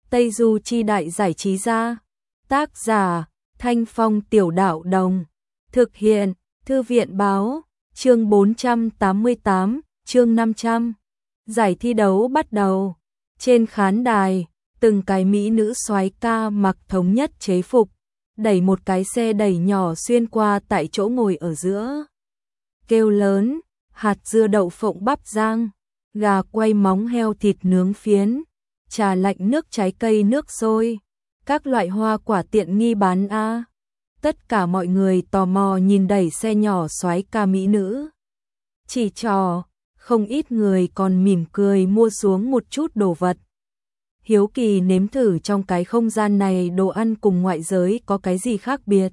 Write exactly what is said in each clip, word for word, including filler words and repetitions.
Tây Du Chi Đại Giải Trí Gia. Tác giả Thanh Phong Tiểu Đạo Đồng. Thực hiện Thư viện Báo. Chương bốn trăm tám mươi tám, chương năm trăm. Giải thi đấu bắt đầu. Trên khán đài, từng cái mỹ nữ soái ca mặc thống nhất chế phục, đẩy một cái xe đẩy nhỏ xuyên qua tại chỗ ngồi ở giữa. Kêu lớn, hạt dưa đậu phộng bắp rang, gà quay móng heo thịt nướng phiến, trà lạnh nước trái cây nước sôi, các loại hoa quả tiện nghi bán a. Tất cả mọi người tò mò nhìn đẩy xe nhỏ soái ca mỹ nữ. Chỉ trò, không ít người còn mỉm cười mua xuống một chút đồ vật. Hiếu kỳ nếm thử trong cái không gian này đồ ăn cùng ngoại giới có cái gì khác biệt.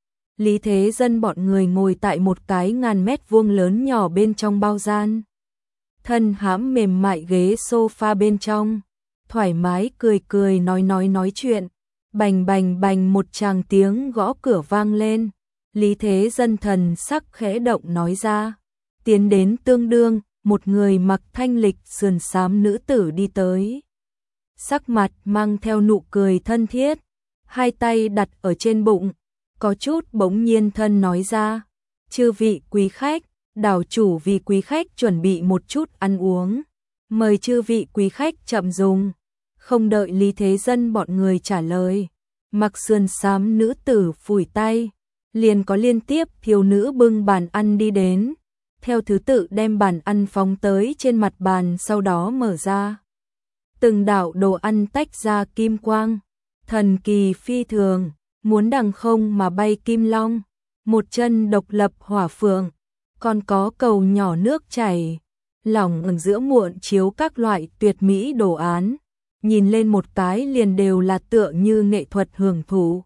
Lý Thế Dân bọn người ngồi tại một cái ngàn mét vuông lớn nhỏ bên trong bao gian. Thân hãm mềm mại ghế sofa bên trong, thoải mái cười cười nói nói nói chuyện. Bành bành bành một tràng tiếng gõ cửa vang lên. Lý Thế Dân thần sắc khẽ động nói ra. Tiến đến tương đương, một người mặc thanh lịch sườn xám nữ tử đi tới. Sắc mặt mang theo nụ cười thân thiết, hai tay đặt ở trên bụng, có chút bỗng nhiên thân nói ra. Chư vị quý khách, đảo chủ vì quý khách chuẩn bị một chút ăn uống. Mời chư vị quý khách chậm dùng. Không đợi Lý Thế Dân bọn người trả lời, mặc sườn xám nữ tử phủi tay, liền có liên tiếp thiếu nữ bưng bàn ăn đi đến, theo thứ tự đem bàn ăn phóng tới trên mặt bàn, sau đó mở ra. Từng đạo đồ ăn tách ra kim quang, thần kỳ phi thường, muốn đằng không mà bay kim long, một chân độc lập hỏa phượng, còn có cầu nhỏ nước chảy, lỏng ở giữa muộn chiếu các loại tuyệt mỹ đồ án. Nhìn lên một cái liền đều là tựa như nghệ thuật hưởng thụ.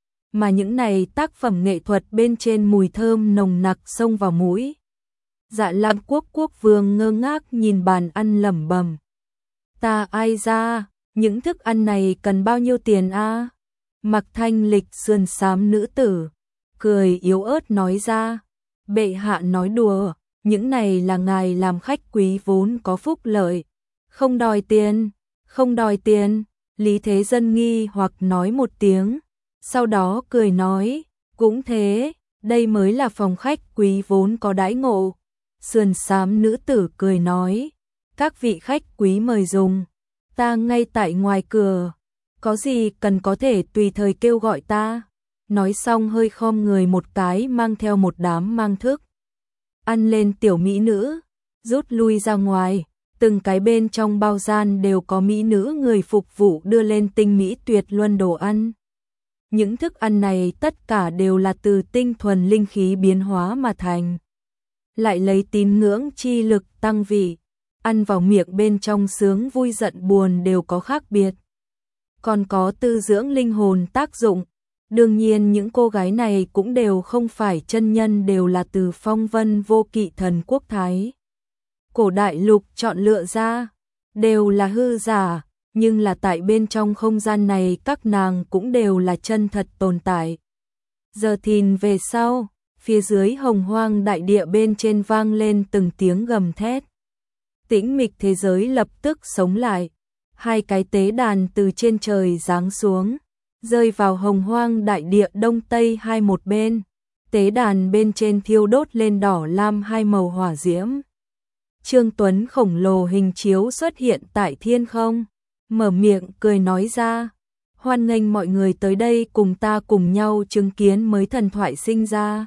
Mà những này tác phẩm nghệ thuật bên trên mùi thơm nồng nặc xông vào mũi. Dạ Lam Quốc quốc vương ngơ ngác nhìn bàn ăn lẩm bẩm. Ta ai ra, những thức ăn này cần bao nhiêu tiền a? Mặc thanh lịch sườn xám nữ tử, cười yếu ớt nói ra. Bệ hạ nói đùa, những này là ngài làm khách quý vốn có phúc lợi. Không đòi tiền. Không đòi tiền, Lý Thế Dân nghi hoặc nói một tiếng, sau đó cười nói, cũng thế, đây mới là phòng khách quý vốn có đãi ngộ. Sườn xám nữ tử cười nói, các vị khách quý mời dùng, ta ngay tại ngoài cửa, có gì cần có thể tùy thời kêu gọi ta. Nói xong hơi khom người một cái mang theo một đám mang thức. Ăn lên tiểu mỹ nữ, rút lui ra ngoài. Từng cái bên trong bao gian đều có mỹ nữ người phục vụ đưa lên tinh mỹ tuyệt luân đồ ăn. Những thức ăn này tất cả đều là từ tinh thuần linh khí biến hóa mà thành. Lại lấy tín ngưỡng chi lực tăng vị, ăn vào miệng bên trong sướng vui giận buồn đều có khác biệt. Còn có tư dưỡng linh hồn tác dụng. Đương nhiên những cô gái này cũng đều không phải chân nhân, đều là từ phong vân vô kỵ thần quốc Thái Cổ đại lục chọn lựa ra, đều là hư giả, nhưng là tại bên trong không gian này các nàng cũng đều là chân thật tồn tại. Giờ thìn về sau, phía dưới hồng hoang đại địa bên trên vang lên từng tiếng gầm thét. Tĩnh mịch thế giới lập tức sống lại, hai cái tế đàn từ trên trời giáng xuống, rơi vào hồng hoang đại địa đông tây hai một bên. Tế đàn bên trên thiêu đốt lên đỏ lam hai màu hỏa diễm. Trương Tuấn khổng lồ hình chiếu xuất hiện tại thiên không, mở miệng cười nói ra, hoan nghênh mọi người tới đây cùng ta cùng nhau chứng kiến mới thần thoại sinh ra.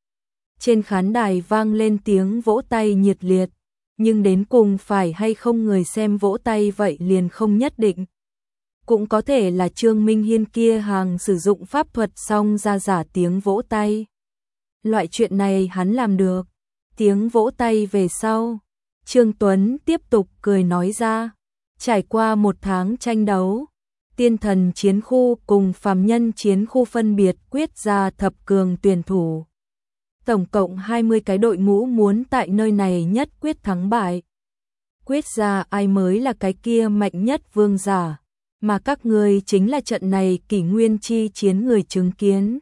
Trên khán đài vang lên tiếng vỗ tay nhiệt liệt, nhưng đến cùng phải hay không người xem vỗ tay vậy liền không nhất định. Cũng có thể là Trương Minh Hiên kia hàng sử dụng pháp thuật xong ra giả tiếng vỗ tay. Loại chuyện này hắn làm được. Tiếng vỗ tay về sau, Trương Tuấn tiếp tục cười nói ra, trải qua một tháng tranh đấu, tiên thần chiến khu cùng phàm nhân chiến khu phân biệt quyết ra thập cường tuyển thủ. Tổng cộng hai mươi cái đội ngũ muốn tại nơi này nhất quyết thắng bại. Quyết ra ai mới là cái kia mạnh nhất vương giả, mà các ngươi chính là trận này kỷ nguyên chi chiến người chứng kiến.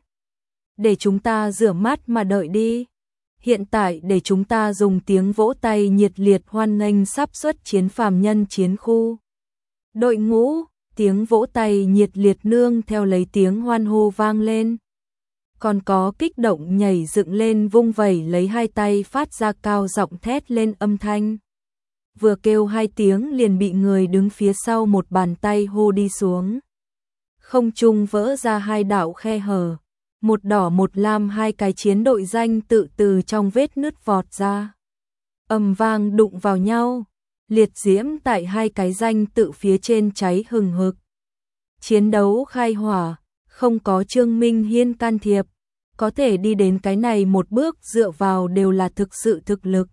Để chúng ta rửa mắt mà đợi đi. Hiện tại để chúng ta dùng tiếng vỗ tay nhiệt liệt hoan nghênh sắp xuất chiến phàm nhân chiến khu. Đội ngũ, tiếng vỗ tay nhiệt liệt nương theo lấy tiếng hoan hô vang lên. Còn có kích động nhảy dựng lên vung vẩy lấy hai tay phát ra cao giọng thét lên âm thanh. Vừa kêu hai tiếng liền bị người đứng phía sau một bàn tay hô đi xuống. Không trung vỡ ra hai đạo khe hở, một đỏ một lam hai cái chiến đội danh tự từ trong vết nứt vọt ra. Ầm vang đụng vào nhau, liệt diễm tại hai cái danh tự phía trên cháy hừng hực. Chiến đấu khai hỏa, không có Trương Minh Hiên can thiệp, có thể đi đến cái này một bước dựa vào đều là thực sự thực lực.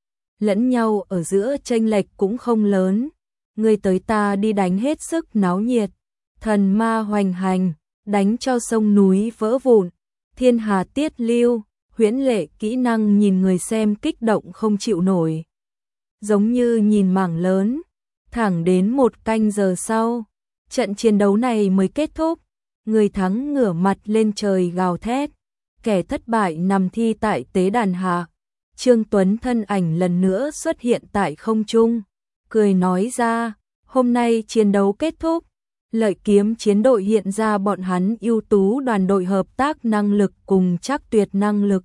Lẫn nhau ở giữa chênh lệch cũng không lớn, người tới ta đi đánh hết sức náo nhiệt, thần ma hoành hành, đánh cho sông núi vỡ vụn, thiên hà tiết lưu, huyễn lệ kỹ năng nhìn người xem kích động không chịu nổi. Giống như nhìn mảng lớn, thẳng đến một canh giờ sau, trận chiến đấu này mới kết thúc, người thắng ngửa mặt lên trời gào thét, kẻ thất bại nằm thi tại tế đàn hạ. Trương Tuấn thân ảnh lần nữa xuất hiện tại không trung, cười nói ra, hôm nay chiến đấu kết thúc, Lợi Kiếm chiến đội hiện ra bọn hắn ưu tú đoàn đội hợp tác năng lực cùng chắc tuyệt năng lực.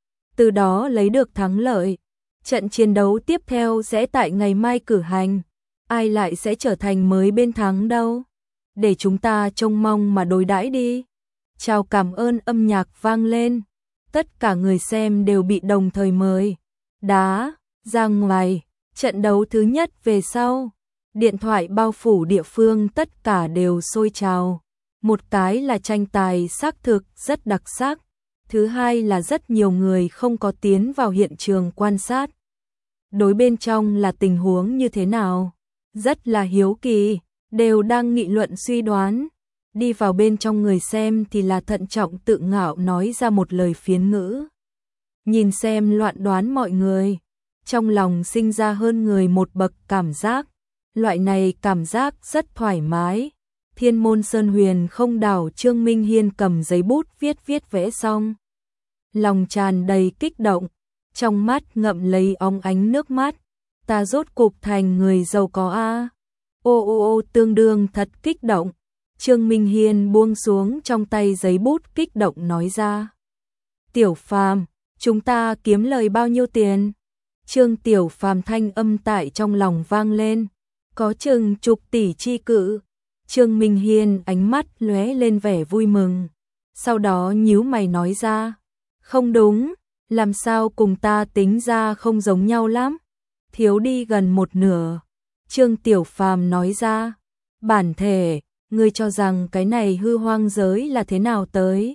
Từ đó lấy được thắng lợi. Trận chiến đấu tiếp theo sẽ tại ngày mai cử hành, ai lại sẽ trở thành mới bên thắng đâu. Để chúng ta trông mong mà đối đãi đi. Chào cảm ơn âm nhạc vang lên. Tất cả người xem đều bị đồng thời mời. Đá, ra ngoài, trận đấu thứ nhất về sau. Điện thoại bao phủ địa phương tất cả đều sôi trào. Một cái là tranh tài xác thực rất đặc sắc. Thứ hai là rất nhiều người không có tiến vào hiện trường quan sát. Đối bên trong là tình huống như thế nào? Rất là hiếu kỳ, đều đang nghị luận suy đoán. Đi vào bên trong người xem thì là thận trọng tự ngạo nói ra một lời phiến ngữ. Nhìn xem loạn đoán mọi người, trong lòng sinh ra hơn người một bậc cảm giác. Loại này cảm giác rất thoải mái. Thiên môn Sơn Huyền không đảo Trương Minh Hiên cầm giấy bút viết viết vẽ xong. Lòng tràn đầy kích động, trong mắt ngậm lấy óng ánh nước mắt. Ta rốt cục thành người giàu có a. Ô ô ô tương đương thật kích động. Trương Minh Hiên buông xuống trong tay giấy bút kích động nói ra. Tiểu Phàm, chúng ta kiếm lời bao nhiêu tiền? Trương Tiểu Phàm thanh âm tại trong lòng vang lên. Có chừng chục tỷ chi cự. Trương Minh Hiên ánh mắt lóe lên vẻ vui mừng. Sau đó nhíu mày nói ra. Không đúng, làm sao cùng ta tính ra không giống nhau lắm. Thiếu đi gần một nửa. Trương Tiểu Phàm nói ra. Bản thể, ngươi cho rằng cái này hư hoang giới là thế nào tới?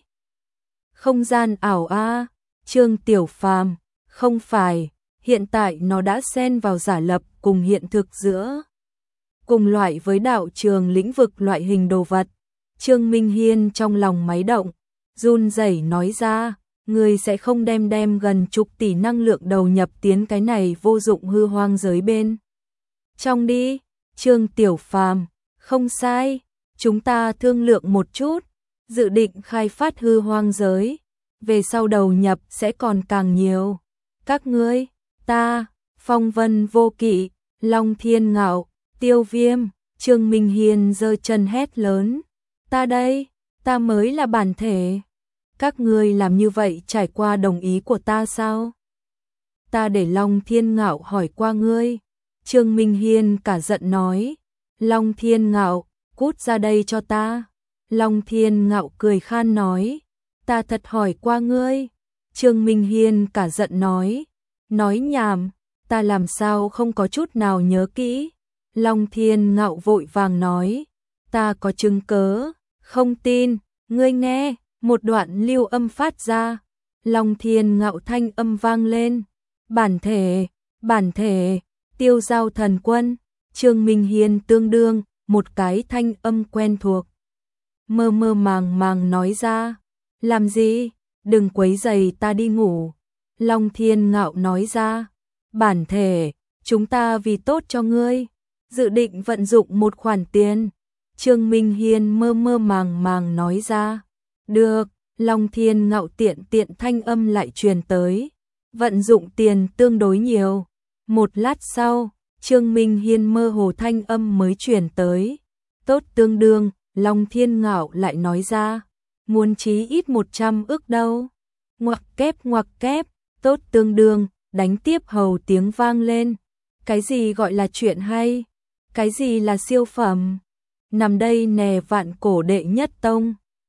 Không gian ảo a. Trương Tiểu Phàm, không phải, hiện tại nó đã xen vào giả lập cùng hiện thực giữa. Cùng loại với đạo trường lĩnh vực loại hình đồ vật. Trương Minh Hiên trong lòng máy động, run rẩy nói ra, ngươi sẽ không đem đem gần chục tỷ năng lượng đầu nhập tiến cái này vô dụng hư hoang giới bên trong đi. Trương Tiểu Phàm, không sai, chúng ta thương lượng một chút, dự định khai phát hư hoang giới, về sau đầu nhập sẽ còn càng nhiều. Các ngươi, ta, Phong Vân Vô Kỵ, Long Thiên Ngạo, Tiêu Viêm, Trương Minh Hiên giơ chân hét lớn, ta đây, ta mới là bản thể. Các ngươi làm như vậy trải qua đồng ý của ta sao? Ta để Long Thiên Ngạo hỏi qua ngươi. Trương Minh Hiên cả giận nói, Long Thiên Ngạo, cút ra đây cho ta. Long Thiên Ngạo cười khan nói, ta thật hỏi qua ngươi. Trương Minh Hiên cả giận nói, nói nhảm, ta làm sao không có chút nào nhớ kỹ. Long Thiên Ngạo vội vàng nói, ta có chứng cớ, không tin, ngươi nghe. Một đoạn lưu âm phát ra, Long Thiên Ngạo thanh âm vang lên, bản thể, bản thể, Tiêu Giao Thần Quân. Trương Minh Hiên tương đương, một cái thanh âm quen thuộc. Mơ mơ màng màng nói ra, làm gì, đừng quấy rầy ta đi ngủ. Long Thiên Ngạo nói ra, bản thể, chúng ta vì tốt cho ngươi, dự định vận dụng một khoản tiền. Trương Minh Hiên mơ mơ màng màng nói ra, được. Long Thiên Ngạo tiện tiện thanh âm lại truyền tới, vận dụng tiền tương đối nhiều. Một lát sau, Trương Minh Hiên mơ hồ thanh âm mới truyền tới, tốt tương đương, Long Thiên Ngạo lại nói ra, muốn chí ít một trăm ức đâu. Ngoặc kép ngoặc kép, tốt tương đương, đánh tiếp hầu tiếng vang lên. Cái gì gọi là chuyện hay? Cái gì là siêu phẩm? Nằm đây nè vạn cổ đệ nhất tông.